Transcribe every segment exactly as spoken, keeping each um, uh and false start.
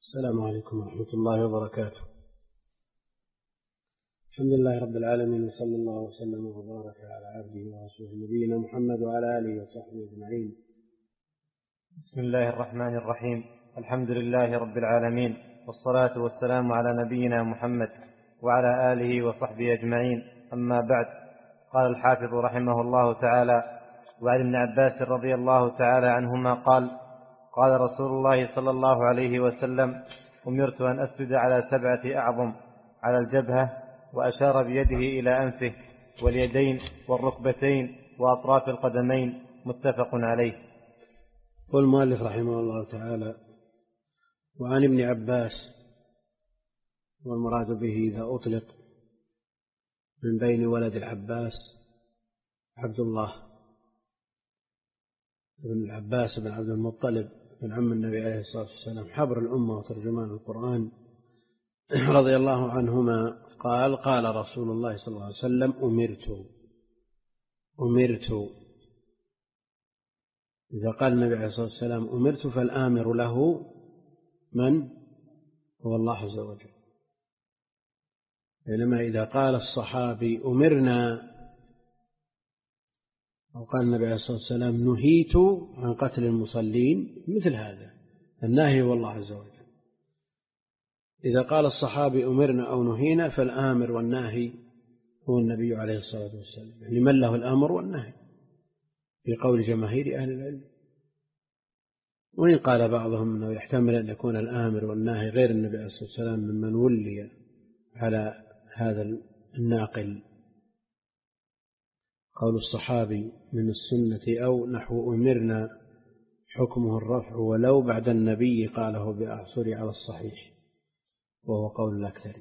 السلام عليكم ورحمة الله وبركاته. الحمد لله رب العالمين، وصلى الله وسلم وبارك على عبده ورسوله نبينا محمد وعلى آله وصحبه أجمعين. بسم الله الرحمن الرحيم. الحمد لله رب العالمين، والصلاة والسلام على نبينا محمد وعلى آله وصحبه أجمعين. أما بعد، قال الحافظ رحمه الله تعالى: وعن ابن عباس رضي الله تعالى عنهما قال: قال رسول الله صلى الله عليه وسلم: أمرت أن أسجد على سبعة أعظم، على الجبهة، وأشار بيده إلى أنفه واليدين والركبتين وأطراف القدمين. متفق عليه. قال المؤلف رحمه الله تعالى: وعن ابن عباس، والمراد به إذا أطلق من بين ولد العباس عبد الله بن العباس بن عبد المطلب بن عم النبي عليه الصلاة والسلام، حبر الأمة وترجمان القرآن، رضي الله عنهما، قال: قال رسول الله صلى الله عليه وسلم: أمرت أمرت إذا قال النبي عليه الصلاة والسلام أمرت فالآمر له من؟ هو الله عز وجل. بينما إذا قال الصحابي أمرنا، أو قال النبي عليه الصلاة والسلام نهيت عن قتل المصلين، مثل هذا الناهي هو الله عز وجل. إذا قال الصحابي أمرنا أو نهينا فالآمر والناهي هو النبي عليه الصلاة والسلام، يعني من له الأمر والنهي في قول جماهير أهل العلم. وإن قال بعضهم أنه يحتمل أن يكون الآمر والناهي غير النبي عليه الصلاة والسلام ممن ولي على هذا الناقل. قول الصحابي من السنة أو نحو أمرنا حكمه الرفع، ولو بعد النبي قاله بأعصر على الصحيح، وهو قول الأكثر.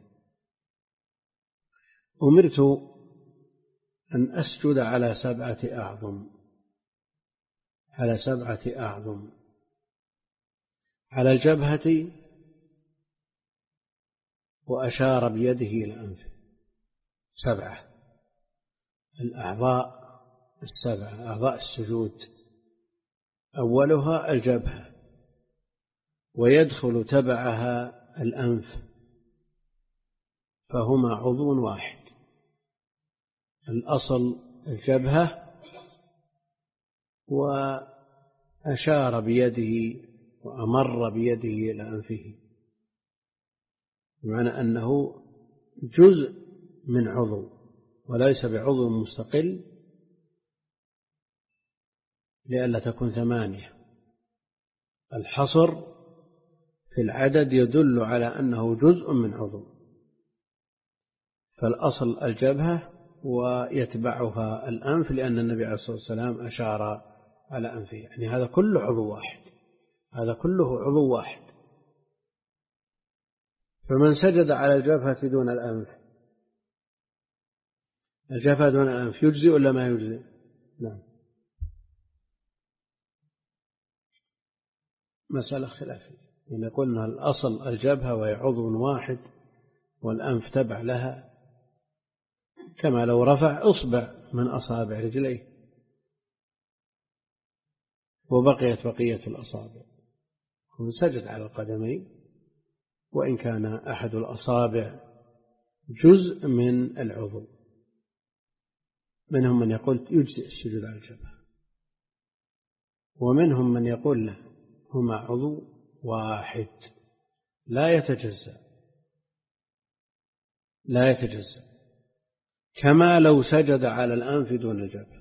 أمرت أن أسجد على سبعة أعظم، على سبعة أعظم، على الجبهة، وأشار بيده إلى أنفه. سبعة الأعضاء السبعة، أعضاء السجود، أولها الجبهة، ويدخل تبعها الأنف، فهما عضو واحد. الأصل الجبهة، وأشار بيده وأمر بيده إلى أنفه، بمعنى أنه جزء من عضو وليس بعضو مستقل، لئلا تكون ثمانية. الحصر في العدد يدل على أنه جزء من عضو، فالأصل الجبهة ويتبعها الأنف، لأن النبي عليه الصلاة والسلام أشار على أنفه، يعني هذا كله عضو واحد، هذا كله عضو واحد. فمن سجد على الجبهة دون الأنف، الجبهة دون الأنف يجزي ولا ما يجزي؟ نعم، مسألة خلافية. إن قلنا الأصل الجبهة وهي عضو واحد والأنف تبع لها، كما لو رفع أصبع من أصابع رجليه وبقيت بقية الأصابع، وسجد على القدمين، وإن كان أحد الأصابع جزء من العضو. منهم من يقول يجزئ السجود على الجبهة، ومنهم من يقول له هما عضو واحد لا يتجزأ، لا يتجزأ، كما لو سجد على الأنف دون الجبهة.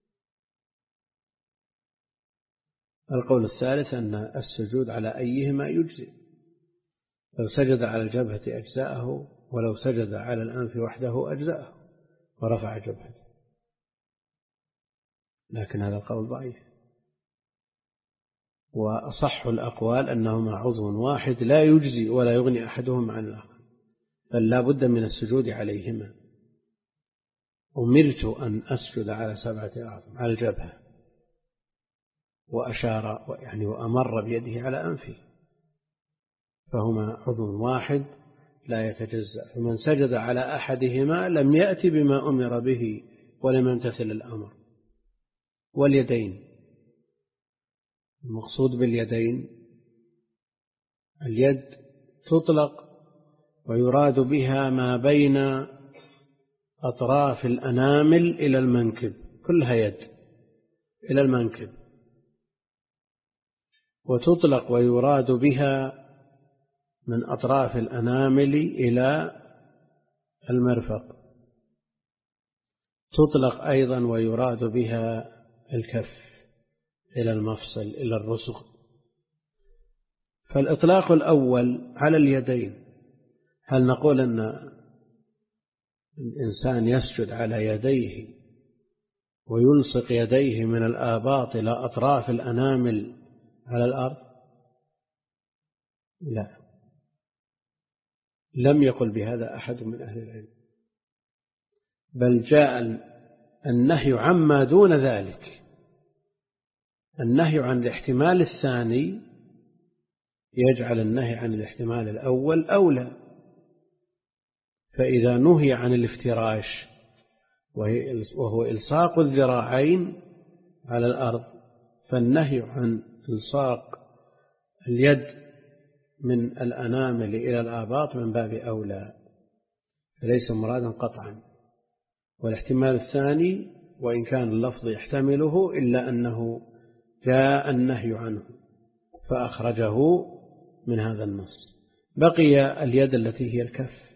القول الثالث أن السجود على أيهما يجزئ، لو سجد على الجبهة أجزاءه، ولو سجد على الأنف وحده أجزاءه ورفع جبهته، لكن هذا القول ضعيف. وأصح الأقوال أنهما عضو واحد لا يجزي ولا يغني أحدهما عن الآخر، بل لا بد من السجود عليهما. أمرت أن أسجد على سبعة أعظم، على الجبهة، وأشار يعني وأمر بيده على أنفه، فهما عضو واحد لا يتجزأ. فمن سجد على أحدهما لم يأتي بما أمر به ولم يمتثل الأمر. واليدين، المقصود باليدين اليد تطلق ويراد بها ما بين أطراف الأنامل إلى المنكب، كلها يد إلى المنكب. وتطلق ويراد بها من أطراف الأنامل إلى المرفق. تطلق أيضا ويراد بها الكف إلى المفصل إلى الرسغ. فالإطلاق الأول على اليدين، هل نقول أن الإنسان يسجد على يديه ويلصق يديه من الآباط إلى أطراف الأنامل على الأرض؟ لا، لم يقل بهذا أحد من أهل العلم، بل جاء النهي عما دون ذلك. النهي عن الاحتمال الثاني يجعل النهي عن الاحتمال الأول أولى. فإذا نهي عن الافتراش وهو إلصاق الذراعين على الأرض، فالنهي عن إلصاق اليد من الأنامل إلى الآباط من باب أولى، فليس مرادا قطعا. والاحتمال الثاني وإن كان اللفظ يحتمله إلا أنه جاء النهي عنه فأخرجه من هذا النص. بقي اليد التي هي الكف،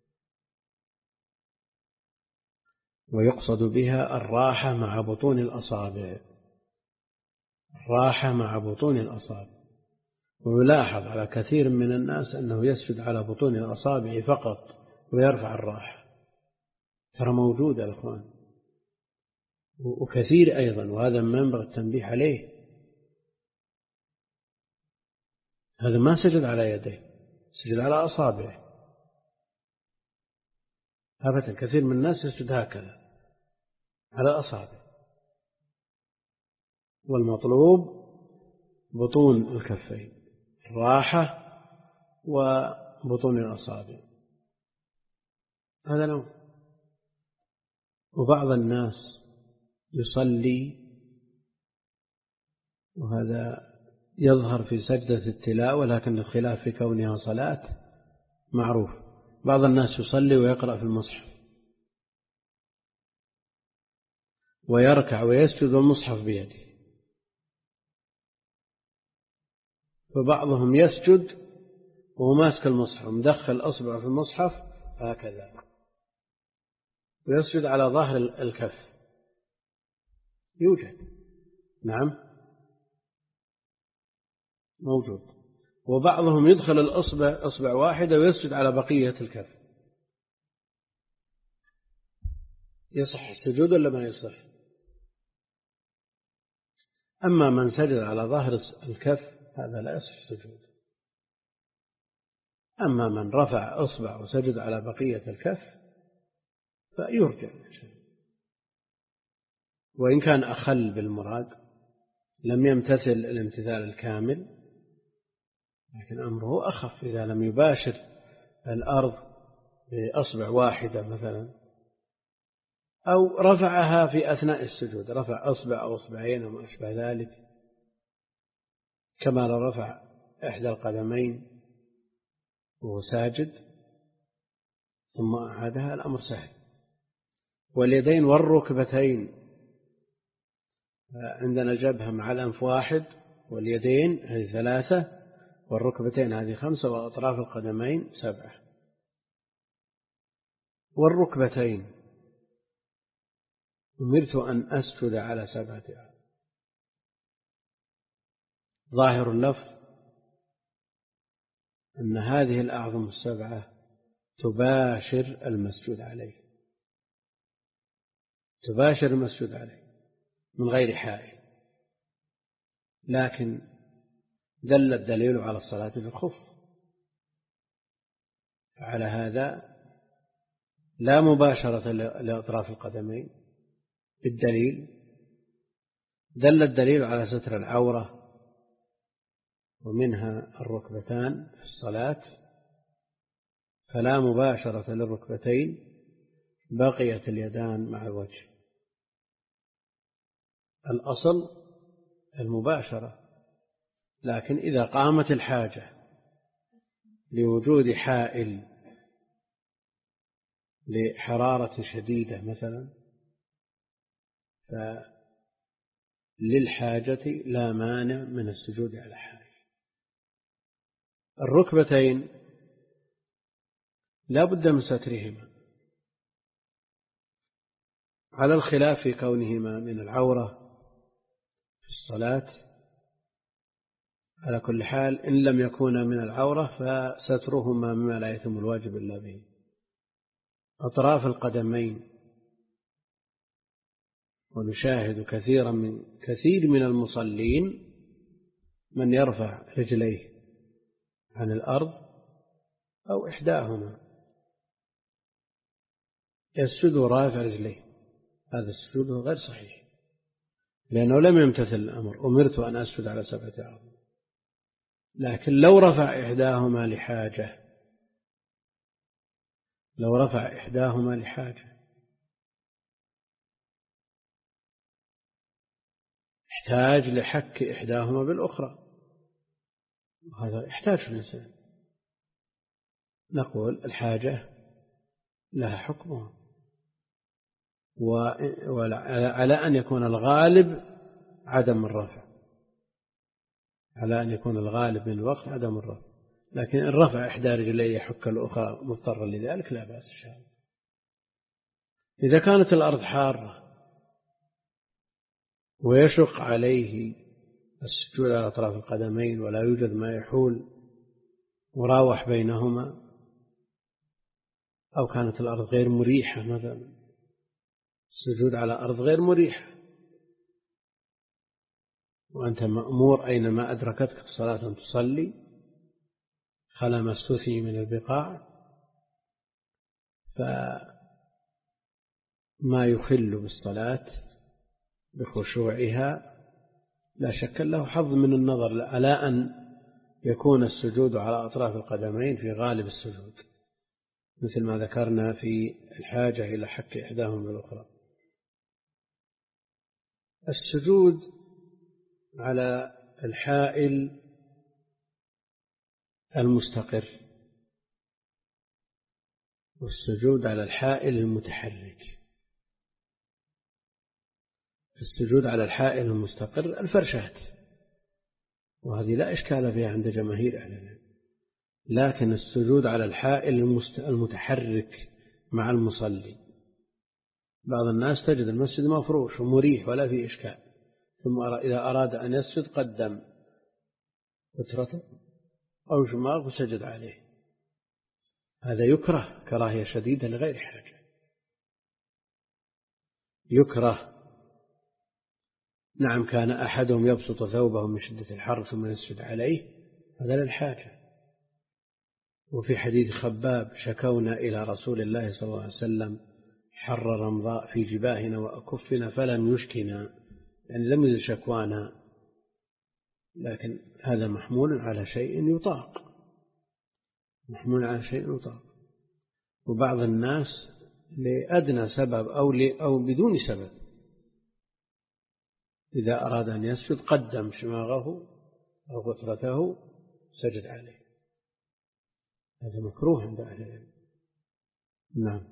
ويقصد بها الراحة مع بطون الأصابع، الراحة مع بطون الأصابع. ويلاحظ على كثير من الناس أنه يسجد على بطون الأصابع فقط ويرفع الراحة، ترى موجود يا إخوان، وكثير أيضا، وهذا ما ينبغي التنبيه عليه. هذا ما سجد على يديه، سجد على أصابعه أبدا. كثير من الناس يسجد هكذا على أصابعه، والمطلوب بطون الكفين، الراحة وبطون الأصابع، هذا نوع. وبعض الناس يصلي، وهذا يظهر في سجدة التلاوة لكن الخلاف في كونها صلاة معروف. بعض الناس يصلي ويقرأ في المصحف ويركع ويسجد والمصحف بيده، فبعضهم يسجد وهو ماسك المصحف مدخل أصبعه في المصحف هكذا ويسجد على ظهر الكف، يوجد، نعم موجود. وبعضهم يدخل الأصبع أصبع واحدة ويسجد على بقية الكف. يصح السجود ولا ما يصح؟ أما من سجد على ظهر الكف هذا لا يصح السجود. أما من رفع أصبع وسجد على بقية الكف فيرجع، وإن كان أخل بالمراد لم يمتثل الامتثال الكامل، لكن أمره أخف إذا لم يباشر الأرض بأصبع واحدة مثلا، أو رفعها في أثناء السجود، رفع أصبع أو أصبعين وما أشبه ذلك، كما لو رفع إحدى القدمين وهو ساجد ثم أعادها، الأمر سهل. واليدين والركبتين، عندنا الجبهة مع الأنف واحد، واليدين هذه ثلاثة، والركبتين هذه خمسة، وأطراف القدمين سبعة. والركبتين أمرت أن أسجد على سبعة أعظم. ظاهر اللفظ أن هذه الأعظم السبعة تباشر المسجود عليه، تباشر المسجود عليه من غير حائل، لكن دل الدليل على الصلاة في الخف. على هذا لا مباشرة لأطراف القدمين بالدليل، دل الدليل على ستر العورة ومنها الركبتان في الصلاة، فلا مباشرة للركبتين، بقيت اليدان مع الوجه. الأصل المباشرة، لكن إذا قامت الحاجة لوجود حائل لحرارة شديدة مثلا، فللحاجة لا مانع من السجود على حائل. الركبتين لا بد من سترهما، على الخلاف في كونهما من العورة في الصلاة. على كل حال إن لم يكونا من العورة فسترهما مما لا يتم الواجب إلا به. أطراف القدمين، ونشاهد كثيرا من كثير من المصلين من يرفع رجليه عن الأرض أو إحداهما يسجد رافع رجليه. هذا السجود غير صحيح، لأنه لم يمتثل الأمر. أمرت أن أسجد على سبعة أعظم، لكن لو رفع إحداهما لحاجة لو رفع إحداهما لحاجة احتاج لحك إحداهما بالأخرى، وهذا يحتاج الإنسان، نقول الحاجة لها حكمها، وعلى أن يكون الغالب عدم الرفع، على أن يكون الغالب من الوقت عدم الرفع. لكن إن رفع إحدى رجليه يحك الأخرى مضطرا لذلك لا بأس إن شاء الله. إذا كانت الأرض حارة ويشق عليه السجود على أطراف القدمين ولا يوجد ما يحول مراوح بينهما، أو كانت الأرض غير مريحة مثلا، السجود على أرض غير مريحة وأنت مأمور أينما أدركتك صلاة تصلي خلا ما استثني من البقاع، فما يخل بالصلاة بخشوعها لا شك له حظ من النظر، على أن يكون السجود على أطراف القدمين في غالب السجود، مثل ما ذكرنا في الحاجة إلى حك إحداهم بالأخرى. السجود على الحائل المستقر والسجود على الحائل المتحرك. السجود على الحائل المستقر الفرشات، وهذه لا إشكال فيها عند جماهير أهل العلم، لكن السجود على الحائل المتحرك مع المصلي، بعض الناس تجد المسجد مفروش ومريح ولا فيه إشكال، ثم إذا أراد أن يسجد قدم فترته أو شماغ وسجد عليه، هذا يكره كراهية شديدة لغير حاجة، يكره. نعم كان أحدهم يبسط ثوبه من شدة الحر ثم يسجد عليه، هذا للحاجة. وفي حديث خباب شكونا إلى رسول الله صلى الله عليه وسلم حر رمضاء في جباهنا وأكفنا فلم يشكنا، يعني لم يزل شكوانا، لكن هذا محمول على شيء يطاق، محمول على شيء يطاق. وبعض الناس لأدنى سبب أو, أو بدون سبب إذا أراد أن يسجد قدم شماغه أو غترته سجد عليه، هذا مكروه عند أهل العلم. نعم.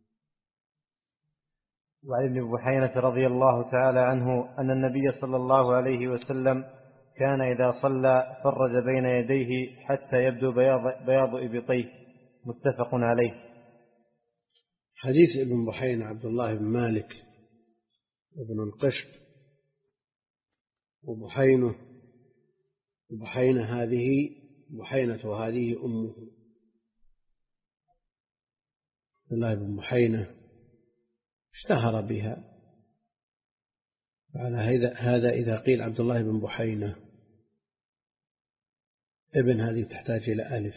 وعن ابن بحينة رضي الله تعالى عنه أن النبي صلى الله عليه وسلم كان إذا صلى فرج بين يديه حتى يبدو بياض, بياض إبطيه، متفق عليه. حديث ابن بحينة عبد الله بن مالك ابن القشب، وبحينة وبحينة هذه بحينة وهذه أمه. عبد الله بن بحينة اشتهر بها، على هذا إذا قيل عبد الله بن بحينة ابن هذه تحتاج إلى ألف،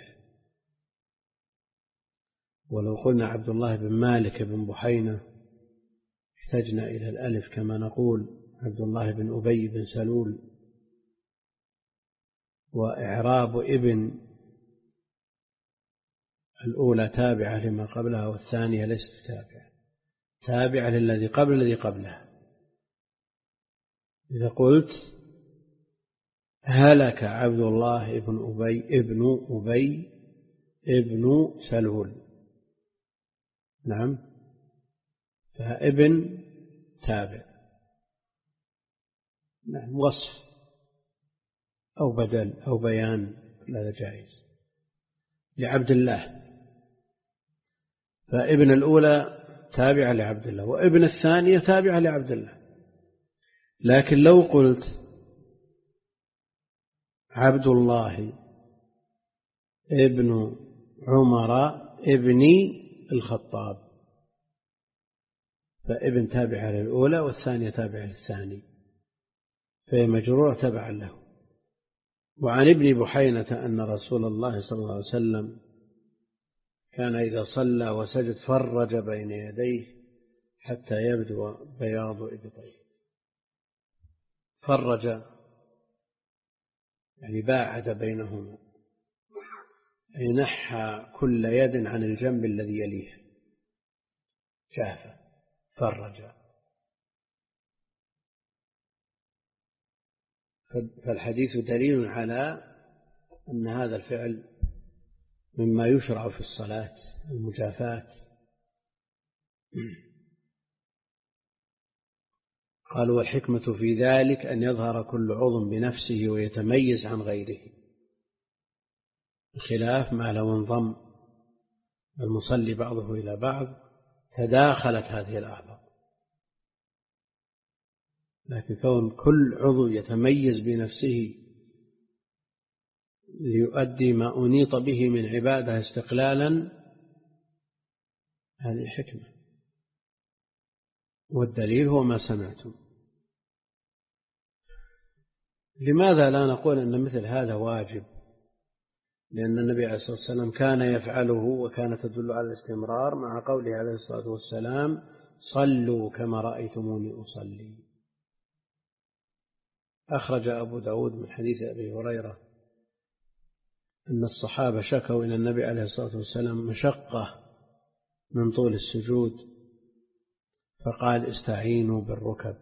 ولو قلنا عبد الله بن مالك بن بحينة احتجنا إلى الألف، كما نقول عبد الله بن أبي بن سلول. وإعراب ابن الأولى تابعة لما قبلها والثانية ليست تابعة، تابعة للذي قبل الذي قبلها. إذا قلت هلك عبد الله ابن أبي ابن أبي ابن سلول. نعم، فابن تابع. نعم، وصف أو بدل أو بيان هذا جائز لعبد الله. فابن الأولى تابعة لعبد الله، وابن الثانية تابعة لعبد الله. لكن لو قلت عبد الله ابن عمر ابن الخطاب، فابن تابعة للأولى والثانية تابعة للثاني، فهي مجرورة تبعا له. وعن ابن بحينة أن رسول الله صلى الله عليه وسلم كان إذا صلى وسجد فرج بين يديه حتى يبدو بياض إبطيه. فرج يعني باعد بينهما، أي نحى كل يد عن الجنب الذي يليها، شافه فرج. فالحديث دليل على أن هذا الفعل مما يشرع في الصلاة، المجافاة. قالوا والحكمة في ذلك أن يظهر كل عضو بنفسه ويتميز عن غيره، بخلاف ما لو انضم المصلي بعضه إلى بعض تداخلت هذه الأعضاء. لكن كون كل عضو يتميز بنفسه ليؤدي ما أنيط به من عبادة استقلالا، هذه حكمة. والدليل هو ما سمعتم. لماذا لا نقول أن مثل هذا واجب؟ لأن النبي عليه الصلاة والسلام كان يفعله، وكان تدل على الاستمرار، مع قوله عليه الصلاة والسلام صلوا كما رأيتموني أصلي. أخرج أبو داود من حديث أبي هريرة أن الصحابة شكوا إلى النبي عليه الصلاة والسلام مشقة من طول السجود، فقال استعينوا بالركب.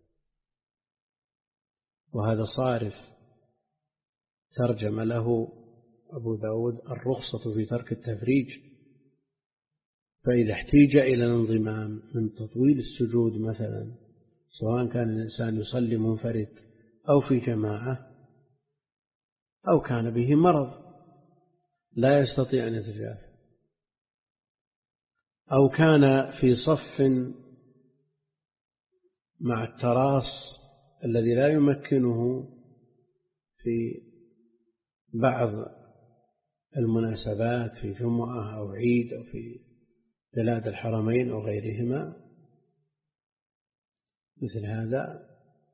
وهذا صارف ترجم له أبو داود الرخصة في ترك التفريج. فإذا احتيج إلى الانضمام من تطويل السجود مثلا، سواء كان الإنسان يصلي منفرد أو في جماعة، أو كان به مرض لا يستطيع أن يتجافى، أو كان في صف مع التراص الذي لا يمكنه في بعض المناسبات في جمعة أو عيد أو في بلاد الحرمين أو غيرهما، مثل هذا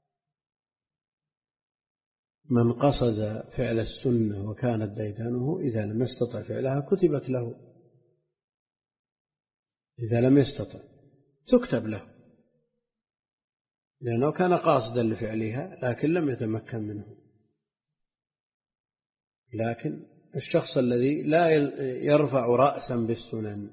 من قصد فعل السنة وكانت ديدنه إذا لم يستطع فعلها كتبت له، إذا لم يستطع تكتب له، لأنه كان قاصدا لفعلها لكن لم يتمكن منه. لكن الشخص الذي لا يرفع رأسا بالسنن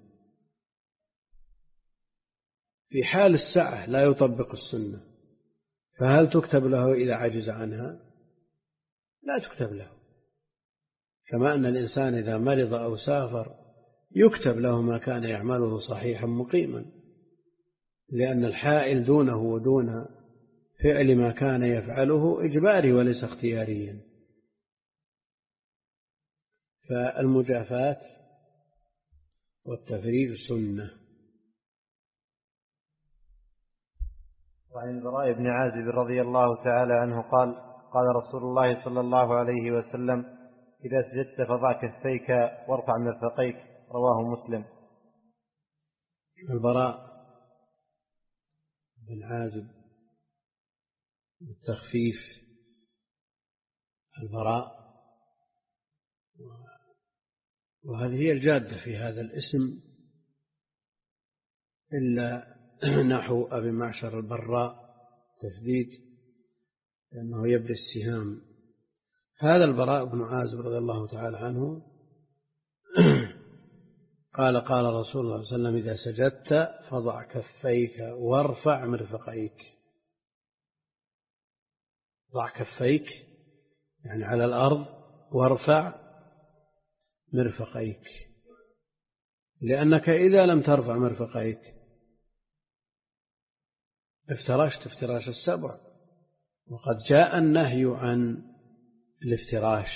في حال السعة لا يطبق السنة، فهل تكتب له إذا عجز عنها؟ لا تكتب له. كما أن الإنسان إذا مرض أو سافر يكتب له ما كان يعمله صحيحا مقيما، لأن الحائل دونه ودون فعل ما كان يفعله إجباري وليس اختياريا. فالمجافاة والتفريج سنة. وعن البراء بن عازب رضي الله تعالى عنه قال قال رسول الله صلى الله عليه وسلم إذا سجدت فضع كفيك وارفع مرفقيك، رواه مسلم. البراء بن عازب بالتخفيف البراء، وهذه هي الجادة في هذا الاسم، إلا نحو أبي معشر البراء تفديد لأنه يبري السهام. هذا البراء بن عازب رضي الله تعالى عنه قال قال رسول الله صلى الله عليه وسلم إذا سجدت فضع كفيك وارفع مرفقيك. ضع كفيك يعني على الأرض، وارفع مرفقيك، لأنك إذا لم ترفع مرفقيك افترشت افتراش السبع. وقد جاء النهي عن الافتراش،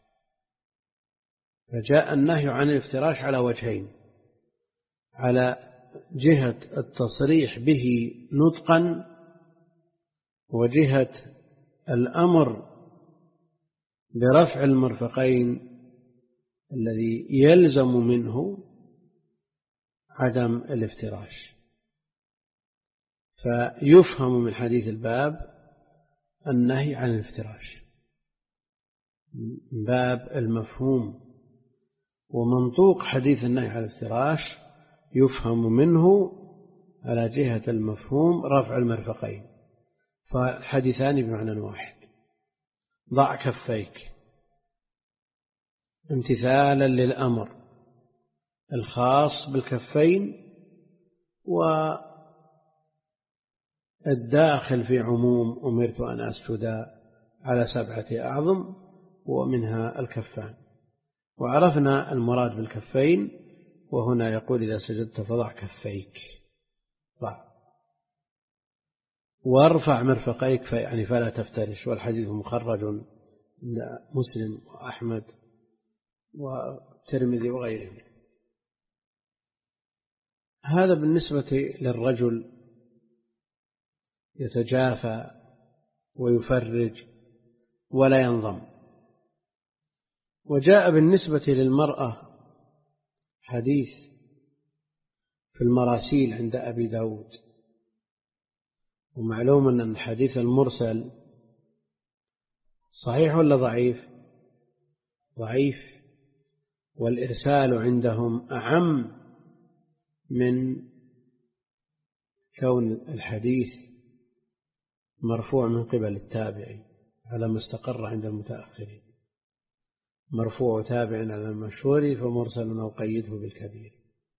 فجاء النهي عن الافتراش على وجهين: على جهة التصريح به نطقا، وجهة الأمر برفع المرفقين الذي يلزم منه عدم الافتراش. فيفهم من حديث الباب النهي عن الافتراش، باب المفهوم. ومنطوق حديث النهي عن الافتراش يفهم منه على جهة المفهوم رفع المرفقين، فالحديثان بمعنى واحد: ضع كفيك امتثالا للأمر الخاص بالكفين والداخل في عموم أمرت أن أسجد على سبعة أعظم ومنها الكفان. وعرفنا المراد بالكفين، وهنا يقول إذا سجدت فضع كفيك، ضع وارفع مرفقيك يعني فلا تفترش. والحديث مخرج عند مسلم وأحمد والترمذي وغيرهم. هذا بالنسبة للرجل يتجافى ويفرج ولا ينظم. وجاء بالنسبة للمرأة حديث في المراسيل عند أبي داود. ومعلوم أن الحديث المرسل صحيح ولا ضعيف؟ ضعيف. والإرسال عندهم أعم من كون الحديث مرفوع من قبل التابعي على ما استقر عند المتأخرين. مرفوع تابع على المشهور فمرسل أو قيده بالكبير.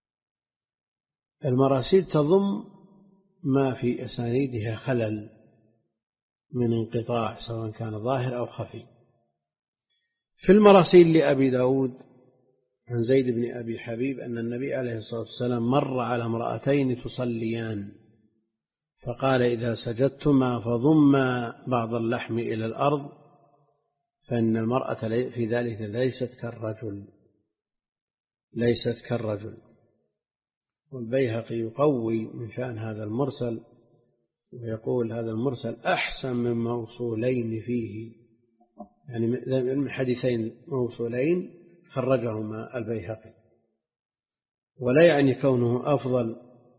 المراسيل تضم ما في أسانيدها خلل من انقطاع سواء كان ظاهر أو خفي. في المراسيل لأبي داود عن زيد بن أبي حبيب أن النبي عليه الصلاة والسلام مر على امرأتين تصليان فقال: إذا سجدتما فضما بعض اللحم إلى الأرض، فإن المرأة في ذلك ليست كالرجل ليست كالرجل. والبيهقي يقوي من شأن هذا المرسل ويقول: هذا المرسل أحسن من موصولين فيه، يعني من حديثين موصولين خرجهما البيهقي. ولا يعني كونه أفضل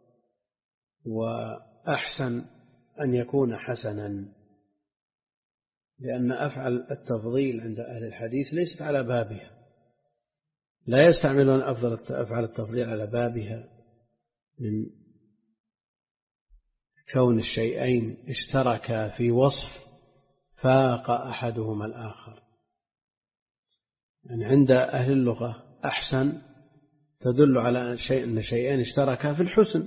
وأحسن أن يكون حسنا، لأن أفعل التفضيل عند أهل الحديث ليست على بابها، لا يستعملون أفضل أفعل التفضيل على بابها من كون الشيئين اشتركا في وصف فاق أحدهما الآخر. يعني عند أهل اللغة أحسن تدل على شيء أن شيئين اشتركا في الحسن،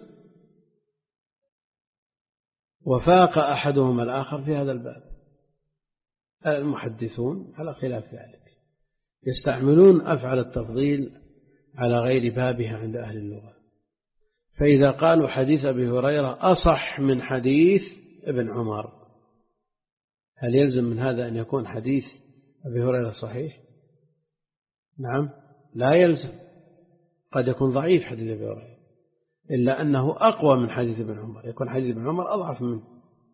وفاق أحدهما الآخر في هذا الباب. المحدثون على خلاف ذلك يستعملون أفعل التفضيل على غير بابها عند أهل اللغة. فإذا قالوا حديث أبي هريرة أصح من حديث ابن عمر، هل يلزم من هذا أن يكون حديث أبي هريرة صحيح؟ نعم، لا يلزم. قد يكون ضعيف حديث أبي هريرة، إلا أنه أقوى من حديث ابن عمر، يكون حديث ابن عمر أضعف منه.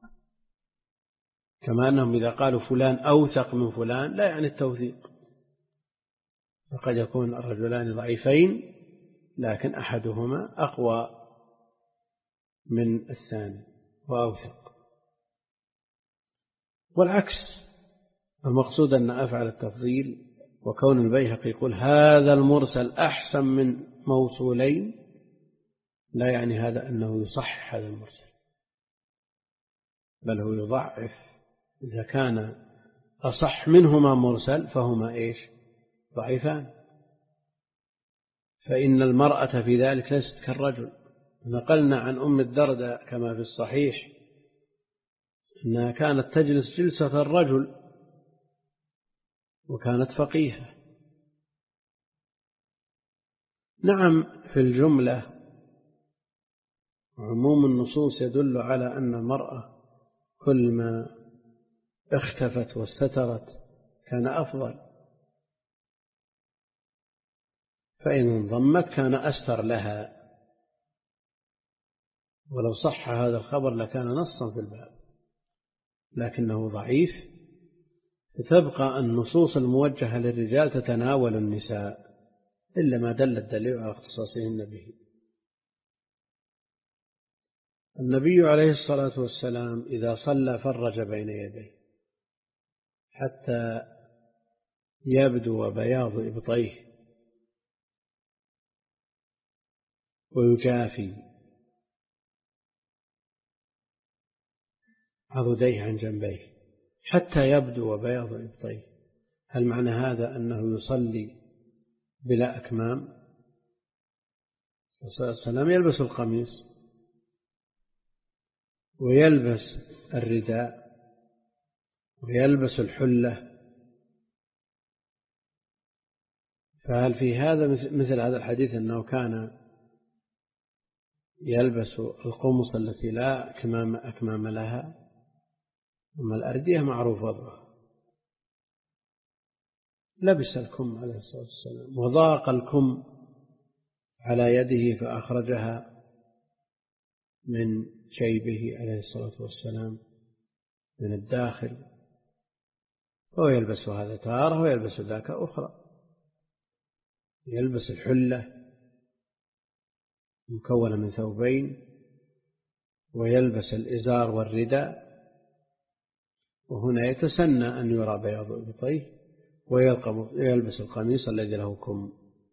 كما أنهم إذا قالوا فلان أوثق من فلان لا يعني التوثيق، فقد يكون الرجلان ضعيفين لكن أحدهما أقوى من الثاني وأوثق. والعكس، المقصود أن أفعل التفضيل وكون البيهقي يقول هذا المرسل أحسن من موصولين لا يعني هذا أنه يصحح هذا المرسل، بل هو يضعف. إذا كان أصح منهما مرسل فهما إيش؟ ضعيفان. فإن المرأة في ذلك ليست كالرجل. نقلنا عن أم الدرداء كما في الصحيح أنها كانت تجلس جلسة الرجل وكانت فقيهة، نعم، في الجملة عموم النصوص يدل على أن المرأة كل ما اختفت واستترت كان أفضل، فإن انضمت كان أستر لها، ولو صح هذا الخبر لكان نصا في الباب، لكنه ضعيف، فتبقى النصوص الموجهة للرجال تتناول النساء إلا ما دل الدليل على اختصاصهن به. النبي عليه الصلاة والسلام إذا صلى فرج بين يديه حتى يبدو بياض إبطيه ويجافي عضديه عن جنبيه حتى يبدو بياض إبطيه. هل معنى هذا أنه يصلي بلا أكمام؟ صلى الله عليه وسلم يلبس القميص ويلبس الرداء ويلبس الحلة، فهل في هذا مثل هذا الحديث أنه كان يلبس القمص التي لا أكمام, أكمام لها؟ أما الأردية معروف وضعها، لبس الكم عليه الصلاة والسلام وضاق الكم على يده فأخرجها من جيبه عليه الصلاة والسلام من الداخل، هو يلبس هذا تارة ويلبس ذاك أخرى، يلبس الحلة مكونة من ثوبين ويلبس الإزار والرداء، وهنا يتسنى أن يرى بياض إبطيه ويلبس القميص الذي له كم.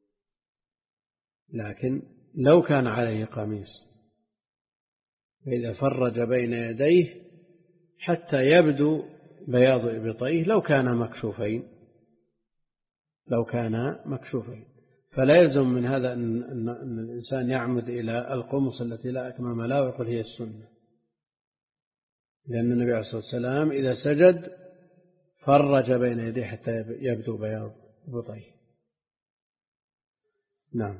لكن لو كان عليه قميص فإذا فرج بين يديه حتى يبدو بياض إبطيه لو كان مكشوفين لو كان مكشوفين فلا يلزم من هذا أن, أن, أن الإنسان يعمد إلى القمص التي لا أكمام لها ويقول هي السنة، لأن النبي عليه الصلاة والسلام إذا سجد فرج بين يديه حتى يبدو بياض إبطيه. نعم.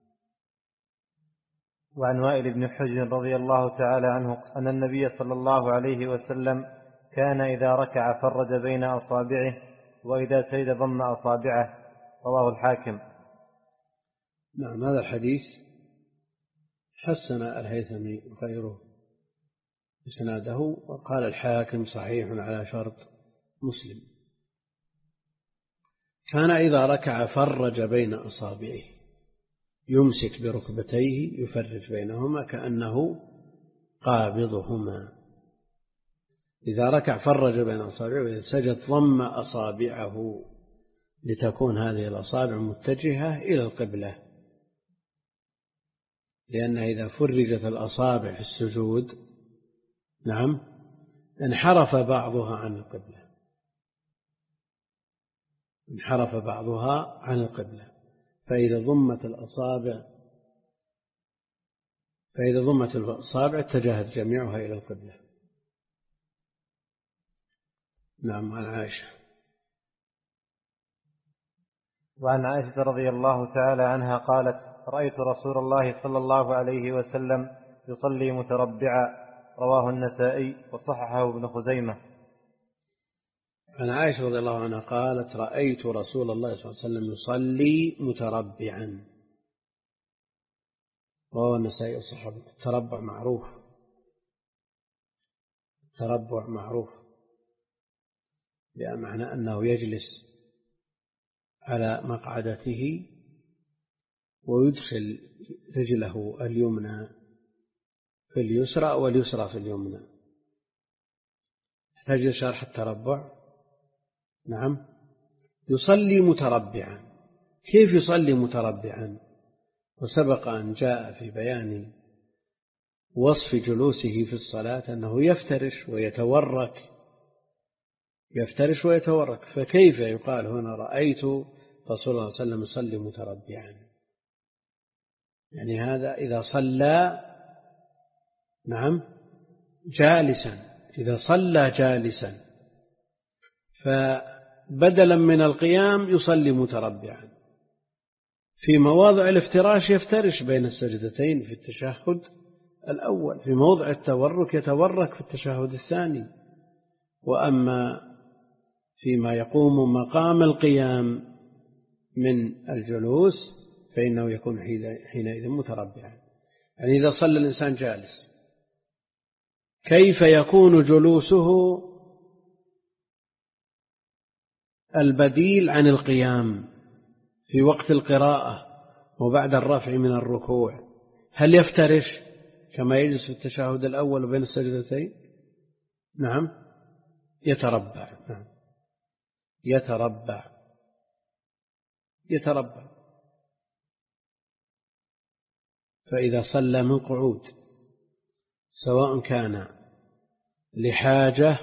وعن وائل بن حجر رضي الله تعالى عنه أن النبي صلى الله عليه وسلم كان إذا ركع فرج بين أصابعه وإذا سجد ضم أصابعه، رواه الحاكم. نعم، هذا الحديث حسن الهيثمي وغيره بسناده، وقال الحاكم صحيح على شرط مسلم. كان إذا ركع فرج بين أصابعه، يمسك بركبتيه يفرج بينهما كأنه قابضهما. إذا ركع فرج بين أصابعه، وإذا سجد ضم أصابعه لتكون هذه الأصابع متجهة إلى القبلة، لأن إذا فرجت الأصابع في السجود نعم انحرف بعضها عن القبلة انحرف بعضها عن القبلة فإذا ضمت الأصابع فإذا ضمت الأصابع اتجهت جميعها إلى القبلة. نعم. عن عائشة. وعن عائشة رضي الله تعالى عنها قالت: رأيت رسول الله صلى الله عليه وسلم يصلي متربعا، رواه النسائي وصححه ابن خزيمة. عن عائشة رضي الله عنها قالت: رأيت رسول الله صلى الله عليه وسلم يصلي متربعا، رواه النسائي وصححه. التربع معروف التربع معروف بمعنى أنه يجلس على مقعدته ويدخل رجله اليمنى في اليسرى واليسرى في اليمنى. تجد شرح التربع. نعم. يصلي متربعا. كيف يصلي متربعا؟ وسبق أن جاء في بيان وصف جلوسه في الصلاة أنه يفترش ويتورك يفترش ويتورك فكيف يقال هنا رأيت رسول الله صلى الله عليه وسلم يصلي متربعا؟ يعني هذا إذا صلى نعم جالسا إذا صلى جالسا فبدلا من القيام يصلي متربعا، في مواضع الافتراش يفترش بين السجدتين في التشهد الأول، في موضع التورك يتورك في التشهد الثاني. وأما فيما يقوم مقام القيام من الجلوس فإنه يكون حينئذ متربعا. يعني إذا صلى الإنسان جالس كيف يكون جلوسه البديل عن القيام في وقت القراءة وبعد الرفع من الركوع؟ هل يفترش كما يجلس في التشهد الأول بين السجدتين؟ نعم يتربع. نعم يتربع يتربع. فإذا صلى من قعود سواء كان لحاجة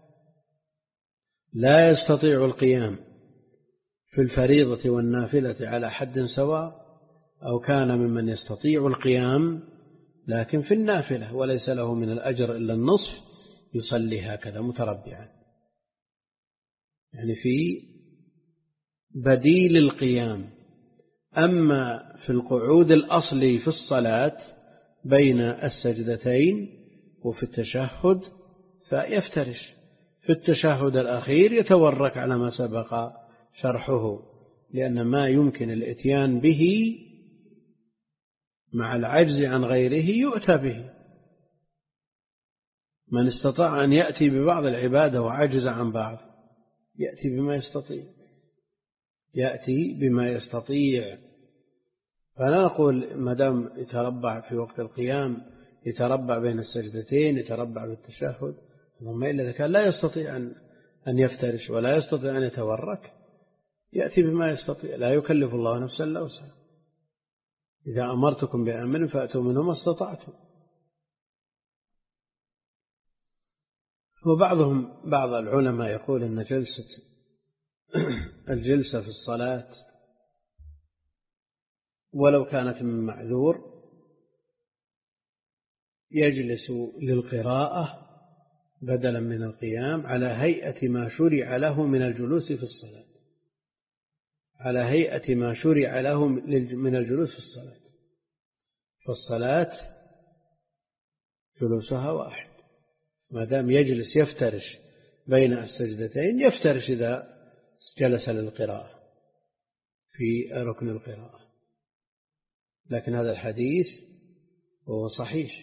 لا يستطيع القيام في الفريضة والنافلة على حد سواء، أو كان ممن يستطيع القيام لكن في النافلة وليس له من الأجر إلا النصف، يصلي هكذا متربعا، يعني في بديل القيام. أما في القعود الأصلي في الصلاة بين السجدتين وفي التشهد فيفترش. في التشهد الأخير يتورك على ما سبق شرحه، لأن ما يمكن الإتيان به مع العجز عن غيره يؤتى به. من استطاع أن يأتي ببعض العبادة وعجز عن بعض يأتي بما يستطيع يأتي بما يستطيع. فلا نقول ما دام يتربع في وقت القيام يتربع بين السجدتين يتربع بالتشهد، ثم إلا إذا كان لا يستطيع أن يفترش ولا يستطيع أن يتورك يأتي بما يستطيع. لا يكلف الله نفسا إلا وسعها. إذا أمرتكم بأمر فأتوا منه ما استطعتم. وبعضهم بعض العلماء يقول أن جلسة الجلسة في الصلاة ولو كانت من معذور يجلس للقراءة بدلا من القيام على هيئة ما شرع له من الجلوس في الصلاة، على هيئة ما شرع له من الجلوس في الصلاة. فالصلاة جلوسها واحد، ما دام يجلس يفترش بين السجدتين يفترش إذا جلس للقراءة في ركن القراءة. لكن هذا الحديث هو صحيح.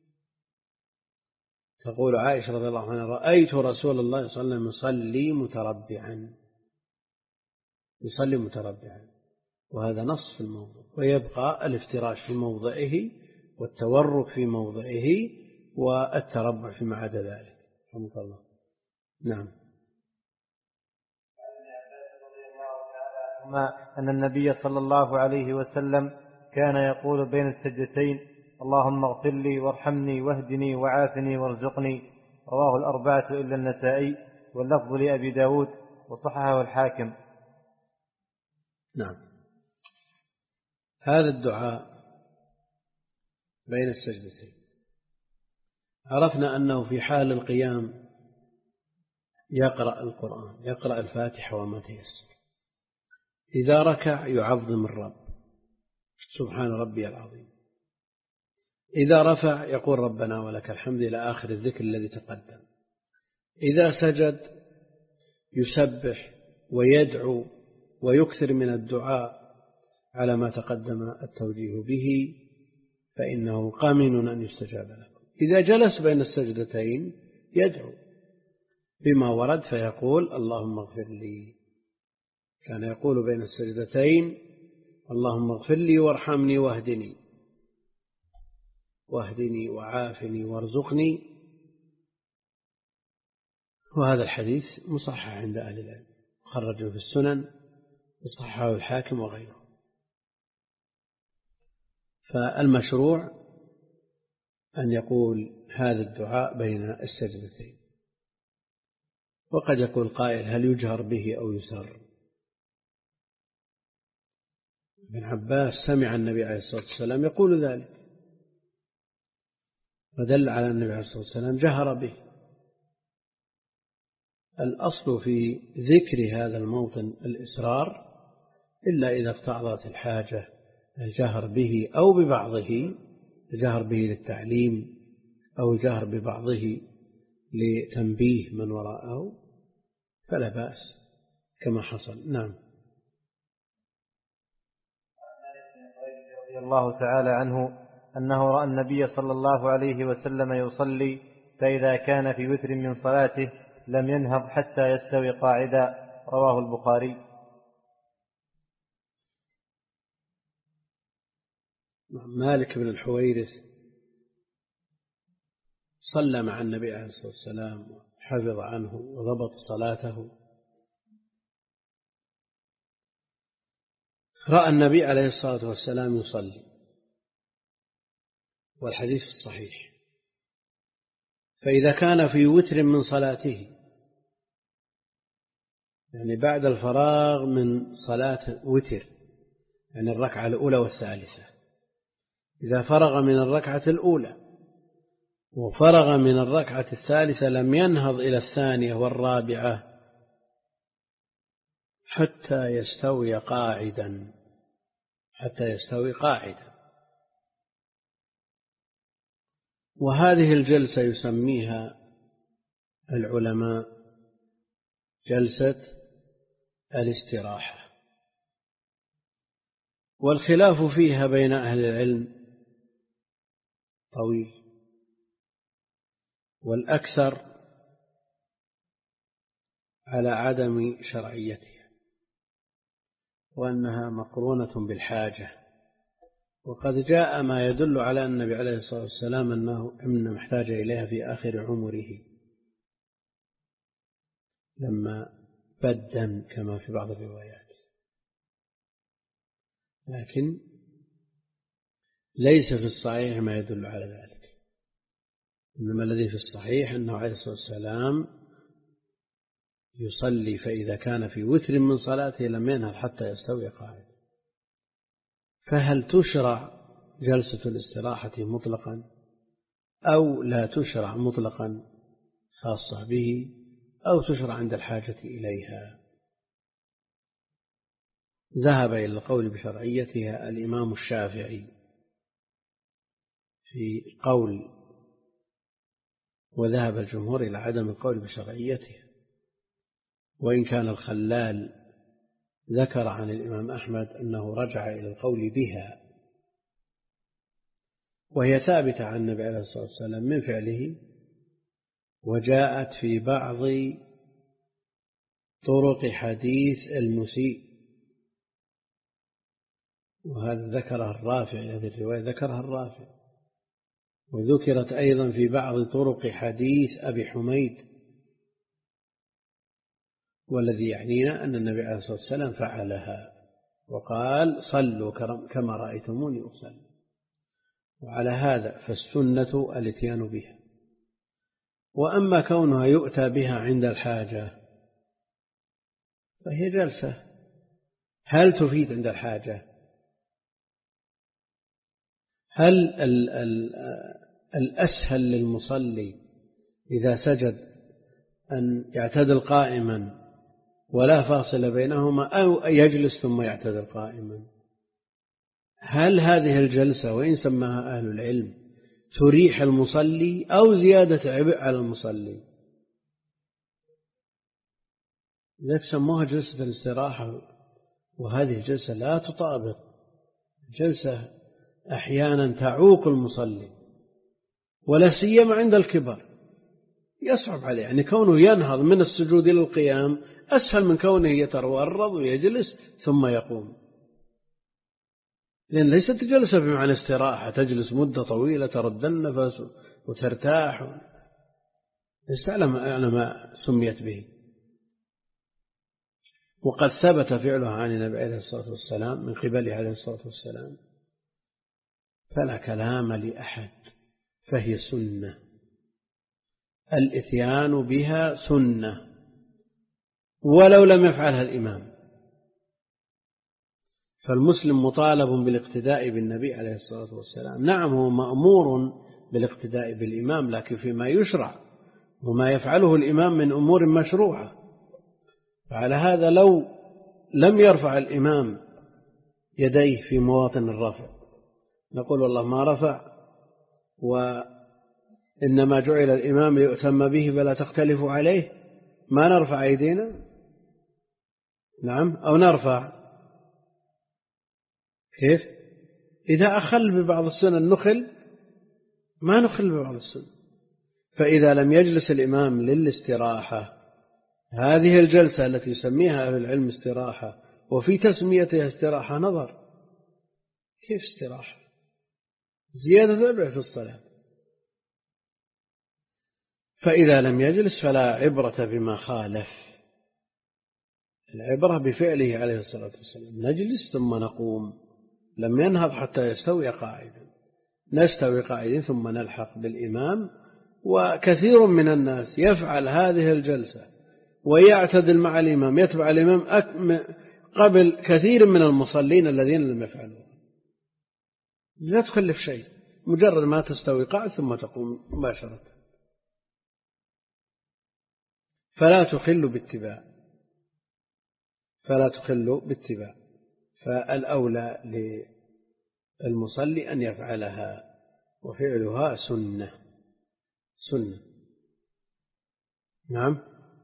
تقول عائشة رضي الله عنها رأيت رسول الله صلى الله عليه وسلم يصلي متربعا يصلي متربعا، وهذا نص في الموضوع. ويبقى الافتراش في موضعه والتورك في موضعه والتربع فيما عدا ذلك. رحمك الله. نعم. أن النبي صلى الله عليه وسلم كان يقول بين السجدتين اللهم اغفر لي وارحمني واهدني وعافني وارزقني. رواه الأربعة إلا النسائي، واللفظ لأبي داود وصححه الحاكم. نعم. هذا الدعاء بين السجدتين عرفنا أنه في حال القيام يقرأ القرآن، يقرأ الفاتحة وما تيسر. إذا ركع يعظم الرب سبحان ربي العظيم. إذا رفع يقول ربنا ولك الحمد إلى آخر الذكر الذي تقدم. إذا سجد يسبح ويدعو ويكثر من الدعاء على ما تقدم التوجيه به، فإنه قامن أن يستجاب لكم. إذا جلس بين السجدتين يدعو بما ورد فيقول اللهم اغفر لي. كان يقول بين السجدتين اللهم اغفر لي وارحمني واهدني واهدني وعافني وارزقني. وهذا الحديث مصحح عند أهل العلم، خرجه في السنن وصححه الحاكم وغيره. فالمشروع أن يقول هذا الدعاء بين السجدتين. وقد يقول قائل هل يجهر به أو يسر؟ ابن عباس سمع النبي عليه الصلاة والسلام يقول ذلك، ودل على النبي عليه الصلاة والسلام جهر به. الأصل في ذكر هذا الموطن الإسرار، إلا إذا اقتضت الحاجة الجهر به أو ببعضه، الجهر به للتعليم أو الجهر ببعضه لتنبيه من وراءه فلا بأس كما حصل. نعم. رضي الله تعالى عنه أنه رأى النبي صلى الله عليه وسلم يصلي فإذا كان في وتر من صلاته لم ينهض حتى يستوي قاعدا، رواه البخاري. مالك بن الحويرث صلى مع النبي عليه الصلاة والسلام وحفظ عنه وضبط صلاته، رأى النبي عليه الصلاة والسلام يصلي، والحديث الصحيح، فإذا كان في وتر من صلاته يعني بعد الفراغ من صلاة وتر، يعني الركعة الأولى والثالثة، إذا فرغ من الركعة الأولى وفرغ من الركعة الثالثة لم ينهض إلى الثانية والرابعة حتى يستوي قاعدا، حتى يستوي قاعدا. وهذه الجلسة يسميها العلماء جلسة الاستراحة، والخلاف فيها بين أهل العلم طويل، والأكثر على عدم شرعيتها وأنها مقرونة بالحاجة. وقد جاء ما يدل على أن النبي عليه الصلاة والسلام أنه أمن محتاج إليها في آخر عمره لما بدن كما في بعض الروايات، لكن ليس في الصحيح ما يدل على ذلك، إنما الذي في الصحيح أنه عليه الصلاة والسلام يصلي فإذا كان في وتر من صلاته لم ينهض حتى يستوي قاعدا. فهل تشرع جلسة الاستراحة مطلقا أو لا تشرع مطلقا خاصة به، أو تشرع عند الحاجة إليها؟ ذهب إلى القول بشرعيتها الإمام الشافعي في قول، وذهب الجمهور إلى عدم القول بشرعيتها، وإن كان الخلال ذكر عن الإمام أحمد أنه رجع إلى القول بها، وهي ثابتة عن النبي عليه الصلاة والسلام من فعله، وجاءت في بعض طرق حديث المسيء، وهذا ذكرها الرافع، هذه الرواية ذكرها الرافع، وذكرت أيضا في بعض طرق حديث أبي حميد. والذي يعنينا أن النبي عليه الصلاة والسلام فعلها وقال صلوا كما رأيتموني أصلي، وعلى هذا فالسنة الاتيان بها. وأما كونها يؤتى بها عند الحاجة فهي جلسة، هل تفيد عند الحاجة؟ هل ال ال الأسهل للمصلي إذا سجد أن يعتدل قائما ولا فاصل بينهما، أو يجلس ثم يعتدل قائما؟ هل هذه الجلسة وإن سماها أهل العلم تريح المصلي أو زيادة عبء على المصلي؟ لذلك سموها جلسة الاستراحة، وهذه الجلسة لا تطابق، جلسة أحيانا تعوق المصلي، ولا سيما عند الكبر يصعب عليه، يعني كونه ينهض من السجود إلى القيام أسهل من كونه يتورط ويجلس ثم يقوم، لأن ليست جلسة بمعنى استراحة تجلس مدة طويلة ترد النفس وترتاح، ليس على ما سميت به. وقد ثبت فعلها عن النبي عليه الصلاة والسلام من قبله عليه الصلاة والسلام، فلا كلام لأحد، فهي سنة، الإتيان بها سنة ولو لم يفعلها الإمام. فالمسلم مطالب بالاقتداء بالنبي عليه الصلاة والسلام، نعم هو مأمور بالاقتداء بالإمام، لكن فيما يشرع وما يفعله الإمام من أمور مشروعة. فعلى هذا لو لم يرفع الإمام يديه في مواطن الرفع، نقول والله ما رفع وإنما جعل الإمام ليؤتم به فلا تختلفوا عليه، ما نرفع أيدينا؟ نعم، أو نرفع؟ كيف؟ إذا أخل ببعض السنن نخل، ما نخل ببعض السنن. فإذا لم يجلس الإمام للاستراحة، هذه الجلسة التي يسميها أهل العلم استراحة وفي تسميتها استراحة نظر، كيف استراحة؟ زيادة ربع في الصلاة. فإذا لم يجلس فلا عبرة بما خالف، العبرة بفعله عليه الصلاة والسلام. نجلس ثم نقوم، لم ينهض حتى يستوي قاعدا، نستوي قاعدين ثم نلحق بالإمام. وكثير من الناس يفعل هذه الجلسة ويعتدل مع الإمام، يتبع الإمام قبل كثير من المصلين الذين لم يفعلوا. لا تكلف شيء، مجرد ما تستوي قاعد ثم تقوم مباشرة، فلا تخل باتباع، فلا تخل باتباع. فالأولى للمصلي أن يفعلها، وفعلها سنة سنة. نعم،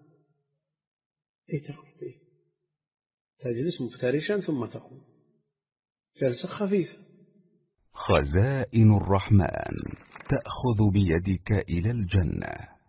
إيه تقول إيه؟ تجلس مفترشا ثم تقوم جلسة خفيفة. خزائن الرحمن تأخذ بيدك إلى الجنة.